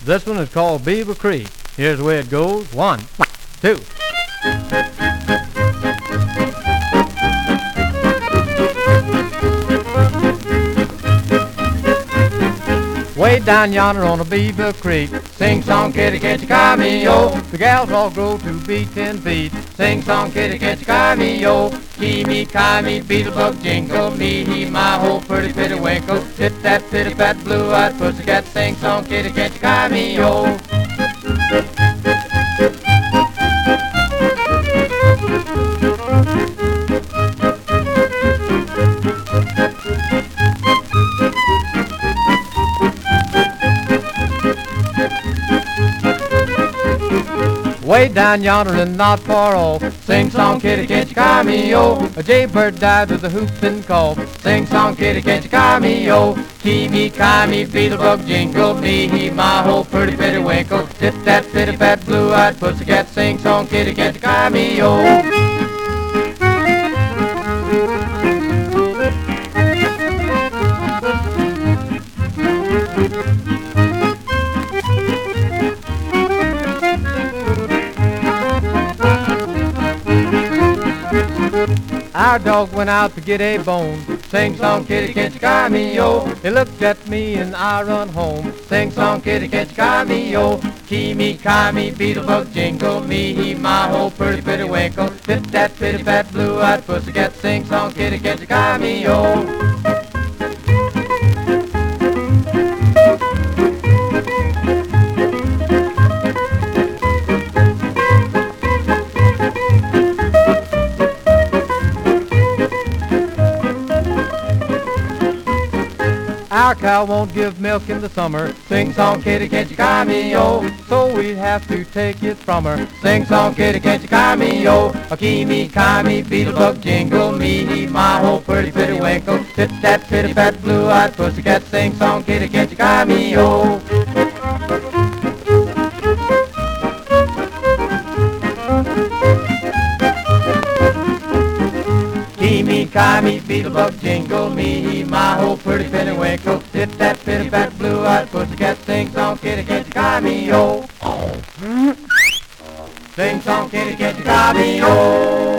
This one is called Beaver Creek. Here's the way it goes. 1, 2. Way down yonder on the Beaver Creek, sing song kitty, can't you cry me, yo? The gals all grow to be 10 feet. Sing song kitty, can't you cry me, yo? Key me, kai me, beetlebug jingle, me, he, my, whole pretty pitty winkle. Hit that pitty fat blue-eyed pussycat, sing song kitty, can't you cry me, yo? Way down yonder and not far off, sing song kitty, can't you cry me, yo? A jaybird died with a whooping cough. Sing song kitty, can't you cry me, yo? Key me, kai me, beetlebug jingle, me, he, my, whole pretty pitty winkle. Hit that pitty fat blue-eyed pussycat, sing song kitty, can't you cry me, yo? Our dog went out to get a bone. Sing song kitty, can't you cry me, yo? He looked at me and I run home. Sing song kitty, can't you cry me, yo? Key me, kai me, beetlebug jingle, me, he, my, whole pretty pitty winkle. Hit that pitty fat blue-eyed pussycat, sing song kitty, can't you cry me, yo? Our cow won't give milk in the summer. Sing song kitty, can't you cry me, yo? So we have to take it from her. Sing song kitty, can't you cry me, yo? A key me, kai me, beetlebug jingle, me, he, my, whole pretty pitty winkle. Hit that pitty fat blue-eyed pussycat, sing song kitty, can't you cry me, yo? Key me, kai me, beetlebug jingle, me, he, my, whole pretty pitty winkle. Hit that pitty fat blue-eyed pussycat, sing song kitty, can't you cry me, yo? Sing song kitty, can't you cry me, yo?